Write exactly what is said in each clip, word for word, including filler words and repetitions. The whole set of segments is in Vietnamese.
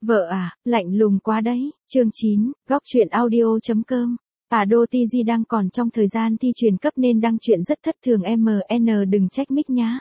Vợ à, lạnh lùng quá đấy. Chương chín, góc truyện audio chấm com. Ado ti gi đang còn trong thời gian thi truyền cấp nên đăng truyện rất thất thường, em en đừng trách mic nhá.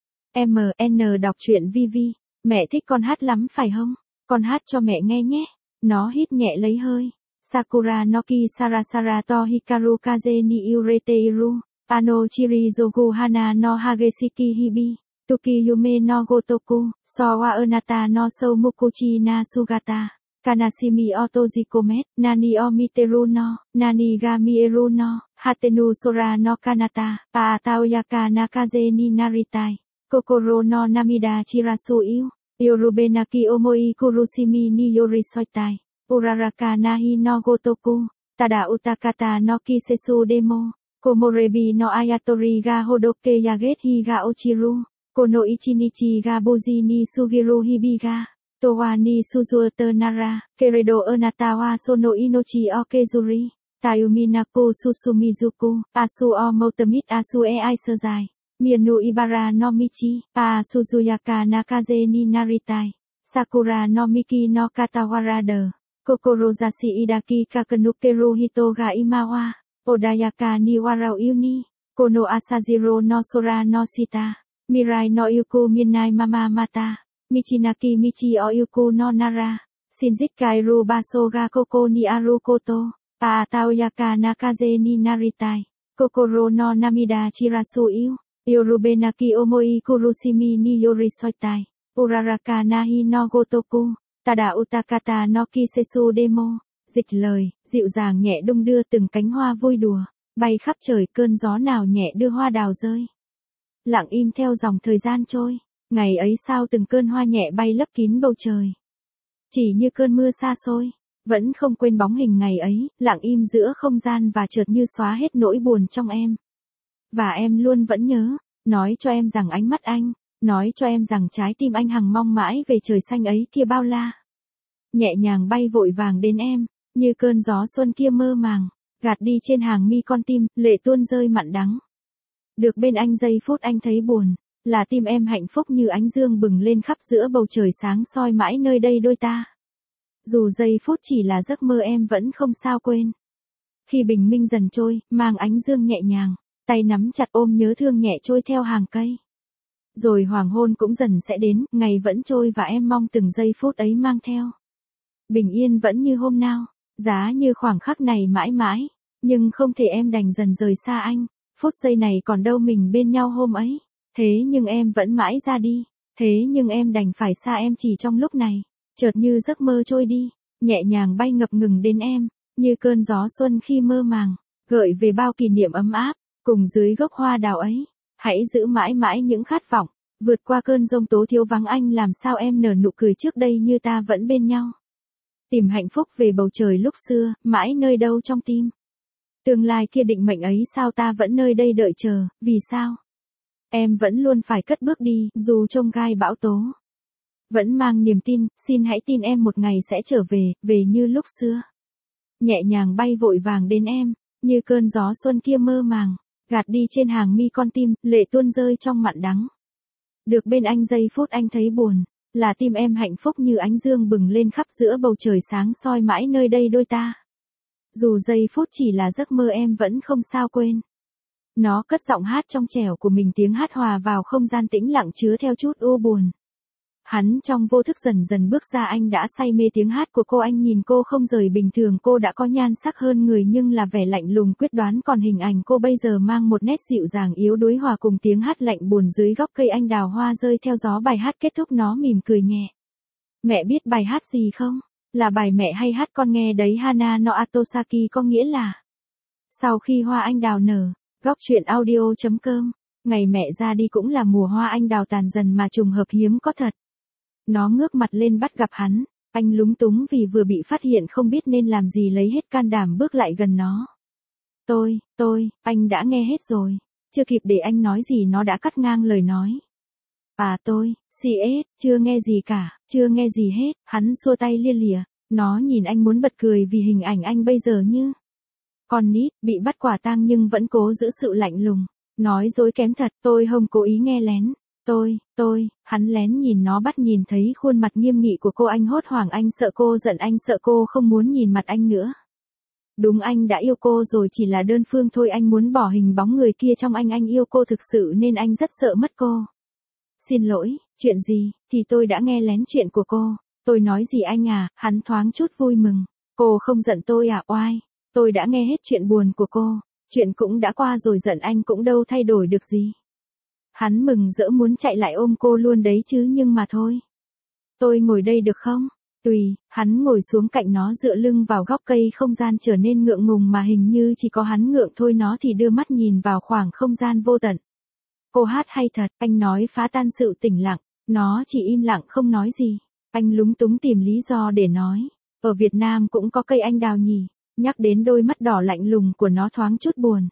em en đọc truyện vi vi. Mẹ thích con hát lắm phải không? Con hát cho mẹ nghe nhé. Nó hít nhẹ lấy hơi. Sakura Noki Sarasara to Hikaru Kaze ni Ureteiru. Ano Chiri Jogu Hana no Hagesiki Hibi. Tuki Yume no Gotoku. Sowa Onata no Soumukuchi na Sugata. Kanashimi Otozikomet. Nani Omiteru no. Nani Gamieru no. Hatenu Sora no Kanata. Paataoyaka Nakaze ni Naritai. Kokoro no Namida Chirasu Iu. Yorubenaki Omoi Kurushimi ni Yorisoitai. Uraraka nahi no Gotoku. Tada utakata no Kisesu demo. Komorebi no Ayatori ga Hodoke Yaget ga Ochiru. Kono Ichinichi ga Boji ni Sugiru Hibiga. Towa ni Suzuote Nara. Keredo Onatawa Sono Inochi Okezuri. Tayuminaku Susumizuku. Asu o Motomit Asu e Aisozai. Mienu Ibara no Michi. Pa Suzuyaka Nakaze ni Naritai. Sakura no Miki no Katawarada. Kokorozashi Idaki Kakenukeru Hito ga Imawa. Odayaka ni Warao Uni. Kono Asajiro no Sora no Sita. Mirai no Yuku Minai Mama Mata. Michinaki Michi o Yuku no Nara. Shinjikai Ru Baso ga Koko ni Arukoto. Paataoyaka Nakaze ni Naritai. Kokoro no Namida Chirasu Iu. Yorubenaki Omoi Kurushimi ni Yorisoitai. Uraraka nahi no Gotoku. Tada utakata no Kisesu demo. Dịch lời, dịu dàng nhẹ đung đưa từng cánh hoa vui đùa, bay khắp trời cơn gió nào nhẹ đưa hoa đào rơi. Lặng im theo dòng thời gian trôi, ngày ấy sao từng cơn hoa nhẹ bay lấp kín bầu trời. Chỉ như cơn mưa xa xôi, vẫn không quên bóng hình ngày ấy, lặng im giữa không gian và chợt như xóa hết nỗi buồn trong em. Và em luôn vẫn nhớ, nói cho em rằng ánh mắt anh, nói cho em rằng trái tim anh hằng mong mãi về trời xanh ấy kia bao la. Nhẹ nhàng bay vội vàng đến em. Như cơn gió xuân kia mơ màng, gạt đi trên hàng mi con tim, lệ tuôn rơi mặn đắng. Được bên anh giây phút anh thấy buồn, là tim em hạnh phúc như ánh dương bừng lên khắp giữa bầu trời sáng soi mãi nơi đây đôi ta. Dù giây phút chỉ là giấc mơ em vẫn không sao quên. Khi bình minh dần trôi, mang ánh dương nhẹ nhàng, tay nắm chặt ôm nhớ thương nhẹ trôi theo hàng cây. Rồi hoàng hôn cũng dần sẽ đến, ngày vẫn trôi và em mong từng giây phút ấy mang theo. Bình yên vẫn như hôm nào. Giá như khoảng khắc này mãi mãi, nhưng không thể em đành dần rời xa anh, phút giây này còn đâu mình bên nhau hôm ấy, thế nhưng em vẫn mãi ra đi, thế nhưng em đành phải xa em chỉ trong lúc này, chợt như giấc mơ trôi đi, nhẹ nhàng bay ngập ngừng đến em, như cơn gió xuân khi mơ màng, gợi về bao kỷ niệm ấm áp, cùng dưới gốc hoa đào ấy, hãy giữ mãi mãi những khát vọng, vượt qua cơn giông tố thiếu vắng anh làm sao em nở nụ cười trước đây như ta vẫn bên nhau. Tìm hạnh phúc về bầu trời lúc xưa, mãi nơi đâu trong tim. Tương lai kia định mệnh ấy sao ta vẫn nơi đây đợi chờ, vì sao? Em vẫn luôn phải cất bước đi, dù trông gai bão tố. Vẫn mang niềm tin, xin hãy tin em một ngày sẽ trở về, về như lúc xưa. Nhẹ nhàng bay vội vàng đến em, như cơn gió xuân kia mơ màng, gạt đi trên hàng mi con tim, lệ tuôn rơi trong mặn đắng. Được bên anh giây phút anh thấy buồn. Là tim em hạnh phúc như ánh dương bừng lên khắp giữa bầu trời sáng soi mãi nơi đây đôi ta. Dù giây phút chỉ là giấc mơ em vẫn không sao quên. Nó cất giọng hát trong trẻo của mình, tiếng hát hòa vào không gian tĩnh lặng chứa theo chút u buồn. Hắn trong vô thức dần dần bước ra, anh đã say mê tiếng hát của cô, anh nhìn cô không rời. Bình thường cô đã có nhan sắc hơn người nhưng là vẻ lạnh lùng quyết đoán, còn hình ảnh cô bây giờ mang một nét dịu dàng yếu đuối hòa cùng tiếng hát lạnh buồn. Dưới gốc cây anh đào hoa rơi theo gió, bài hát kết thúc nó mỉm cười nhẹ. Mẹ biết bài hát gì không? Là bài mẹ hay hát con nghe đấy, Hana no Atosaki, có nghĩa là sau khi hoa anh đào nở. Góc truyện audio chấm com. Ngày mẹ ra đi cũng là mùa hoa anh đào tàn dần mà trùng hợp hiếm có thật. Nó ngước mặt lên bắt gặp hắn, anh lúng túng vì vừa bị phát hiện không biết nên làm gì, lấy hết can đảm bước lại gần nó. Tôi, tôi, anh đã nghe hết rồi. Chưa kịp để anh nói gì nó đã cắt ngang lời nói. À tôi, xê ét, chưa nghe gì cả, chưa nghe gì hết. Hắn xua tay lia lịa, nó nhìn anh muốn bật cười vì hình ảnh anh bây giờ như con nít, bị bắt quả tang nhưng vẫn cố giữ sự lạnh lùng. Nói dối kém thật, tôi không cố ý nghe lén. Tôi, tôi, hắn lén nhìn nó bắt nhìn thấy khuôn mặt nghiêm nghị của cô anh hốt hoảng anh sợ cô giận anh sợ cô không muốn nhìn mặt anh nữa. Đúng anh đã yêu cô rồi chỉ là đơn phương thôi anh muốn bỏ hình bóng người kia trong anh anh yêu cô thực sự nên anh rất sợ mất cô. Xin lỗi, chuyện gì, thì tôi đã nghe lén chuyện của cô. Tôi nói gì anh à, hắn thoáng chút vui mừng. Cô không giận tôi à oai, tôi đã nghe hết chuyện buồn của cô. Chuyện cũng đã qua rồi giận anh cũng đâu thay đổi được gì. Hắn mừng rỡ muốn chạy lại ôm cô luôn đấy chứ nhưng mà thôi. Tôi ngồi đây được không? Tùy, hắn ngồi xuống cạnh nó dựa lưng vào góc cây không gian trở nên ngượng ngùng mà hình như chỉ có hắn ngượng thôi nó thì đưa mắt nhìn vào khoảng không gian vô tận. Cô hát hay thật, anh nói phá tan sự tĩnh lặng, nó chỉ im lặng không nói gì. Anh lúng túng tìm lý do để nói, ở Việt Nam cũng có cây anh đào nhỉ, nhắc đến đôi mắt đỏ lạnh lùng của nó thoáng chút buồn.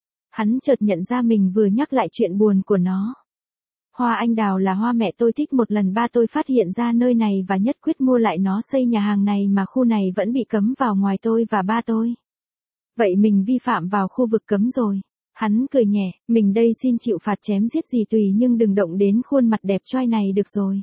Hắn chợt nhận ra mình vừa nhắc lại chuyện buồn của nó. Hoa anh đào là hoa mẹ tôi thích một lần ba tôi phát hiện ra nơi này và nhất quyết mua lại nó xây nhà hàng này mà khu này vẫn bị cấm vào ngoài tôi và ba tôi. Vậy mình vi phạm vào khu vực cấm rồi. Hắn cười nhẹ, mình đây xin chịu phạt chém giết gì tùy nhưng đừng động đến khuôn mặt đẹp trai này được rồi.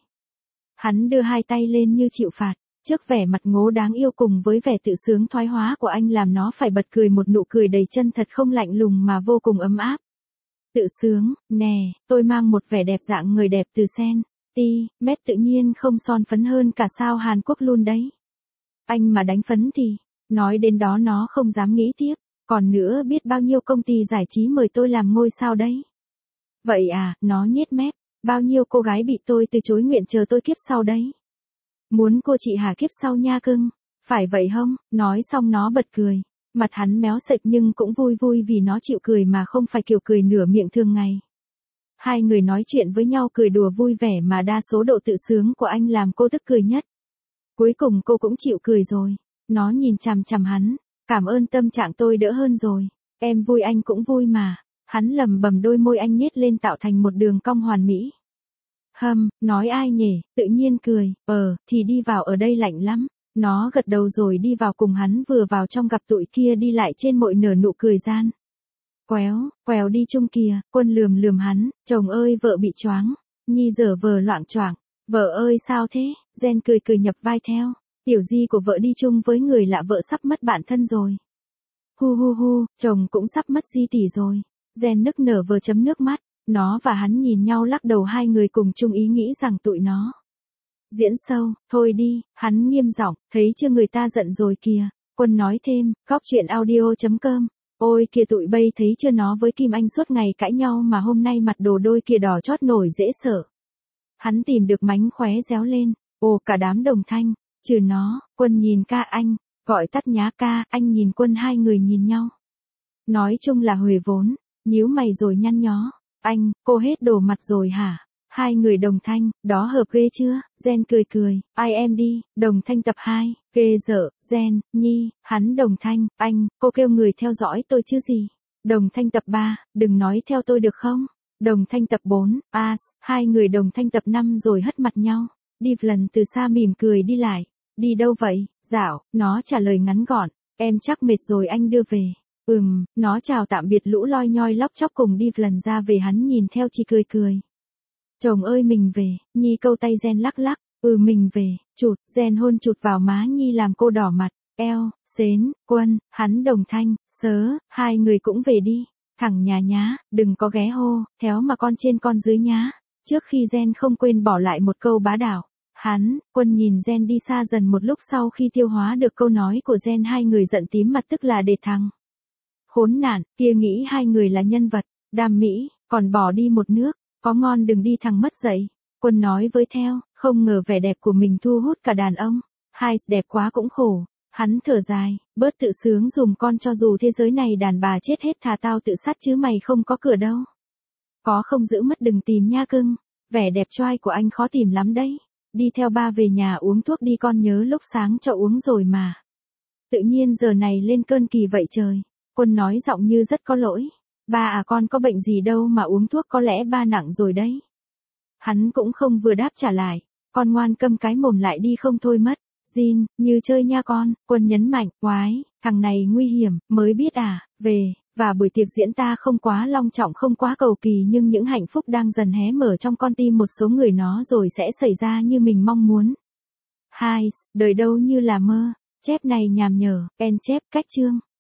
Hắn đưa hai tay lên như chịu phạt, trước vẻ mặt ngố đáng yêu cùng với vẻ tự sướng thoái hóa của anh làm nó phải bật cười một nụ cười đầy chân thật không lạnh lùng mà vô cùng ấm áp. Tự sướng, nè, tôi mang một vẻ đẹp dạng người đẹp từ sen, ti, mét tự nhiên không son phấn hơn cả sao Hàn Quốc luôn đấy. Anh mà đánh phấn thì, nói đến đó nó không dám nghĩ tiếp, còn nữa biết bao nhiêu công ty giải trí mời tôi làm ngôi sao đấy. Vậy à, nó nhếch mép, bao nhiêu cô gái bị tôi từ chối nguyện chờ tôi kiếp sau đấy. Muốn cô chị hả kiếp sau nha cưng, phải vậy không, nói xong nó bật cười. Mặt hắn méo sệt nhưng cũng vui vui vì nó chịu cười mà không phải kiểu cười nửa miệng thường ngày. Hai người nói chuyện với nhau cười đùa vui vẻ mà đa số độ tự sướng của anh làm cô tức cười nhất. Cuối cùng cô cũng chịu cười rồi. Nó nhìn chằm chằm hắn. Cảm ơn tâm trạng tôi đỡ hơn rồi. Em vui anh cũng vui mà. Hắn lầm bầm đôi môi anh nhếch lên tạo thành một đường cong hoàn mỹ. Hâm, nói ai nhỉ, tự nhiên cười, ờ, thì đi vào ở đây lạnh lắm. Nó gật đầu rồi đi vào cùng hắn vừa vào trong gặp tụi kia đi lại trên mội nở nụ cười gian. Quéo, quèo đi chung kìa, Quân lườm lườm hắn, chồng ơi vợ bị choáng, Nhi dở vờ loạng choạng, vợ ơi sao thế, Gen cười cười nhập vai theo, tiểu di của vợ đi chung với người lạ vợ sắp mất bạn thân rồi. Hu hu hu, chồng cũng sắp mất di tỷ rồi, Gen nức nở vừa chấm nước mắt, nó và hắn nhìn nhau lắc đầu hai người cùng chung ý nghĩ rằng tụi nó. Diễn sâu, thôi đi, hắn nghiêm giọng, thấy chưa người ta giận rồi kìa, Quân nói thêm, góc chuyện audio chấm com, ôi kìa tụi bay thấy chưa nó với Kim Anh suốt ngày cãi nhau mà hôm nay mặt đồ đôi kia đỏ chót nổi dễ sợ. Hắn tìm được mánh khóe réo lên, ồ cả đám đồng thanh, trừ nó, Quân nhìn ca anh, gọi tắt nhá ca, anh nhìn Quân hai người nhìn nhau. Nói chung là huề vốn, nhíu mày rồi nhăn nhó, anh, cô hết đổ mặt rồi hả? Hai người đồng thanh, đó hợp ghê chưa, Gen cười cười, ai em đi, đồng thanh tập hai, ghê dở, Gen, Nhi, hắn đồng thanh, anh, cô kêu người theo dõi tôi chứ gì. Đồng thanh tập ba, đừng nói theo tôi được không? Đồng thanh tập bốn, as, hai người đồng thanh tập năm rồi hất mặt nhau. Đi lần từ xa mỉm cười đi lại, đi đâu vậy, dạo, nó trả lời ngắn gọn, em chắc mệt rồi anh đưa về. Ừm, nó chào tạm biệt lũ loi nhoi lóc chóc cùng đi lần ra về hắn nhìn theo chỉ cười cười. Chồng ơi mình về, Nhi câu tay Gen lắc lắc, ừ mình về, chụt, Gen hôn chụt vào má Nhi làm cô đỏ mặt, eo, xến, Quân, hắn đồng thanh, sớ, hai người cũng về đi, thẳng nhà nhá, đừng có ghé hô, théo mà con trên con dưới nhá, trước khi Gen không quên bỏ lại một câu bá đạo, hắn, Quân nhìn Gen đi xa dần một lúc sau khi tiêu hóa được câu nói của Gen hai người giận tím mặt tức là để thằng. Khốn nạn, kia nghĩ hai người là nhân vật, đam mỹ, còn bỏ đi một nước. Có ngon đừng đi thằng mất dậy. Quân nói với theo, không ngờ vẻ đẹp của mình thu hút cả đàn ông. Hai đẹp quá cũng khổ. Hắn thở dài, bớt tự sướng dùm con cho dù thế giới này đàn bà chết hết thà tao tự sát chứ mày không có cửa đâu. Có không giữ mất đừng tìm nha cưng. Vẻ đẹp trai của anh khó tìm lắm đấy. Đi theo ba về nhà uống thuốc đi con nhớ lúc sáng cho uống rồi mà. Tự nhiên giờ này lên cơn kỳ vậy trời. Quân nói giọng như rất có lỗi. Ba à con có bệnh gì đâu mà uống thuốc có lẽ ba nặng rồi đấy. Hắn cũng không vừa đáp trả lại, con ngoan câm cái mồm lại đi không thôi mất. Jin, như chơi nha con, Quân nhấn mạnh, oái, thằng này nguy hiểm, mới biết à, về, và buổi tiệc diễn ta không quá long trọng không quá cầu kỳ nhưng những hạnh phúc đang dần hé mở trong con tim một số người nó rồi sẽ xảy ra như mình mong muốn. Hai, đời đâu như là mơ, chép này nhàm nhở, en chép, cách chương.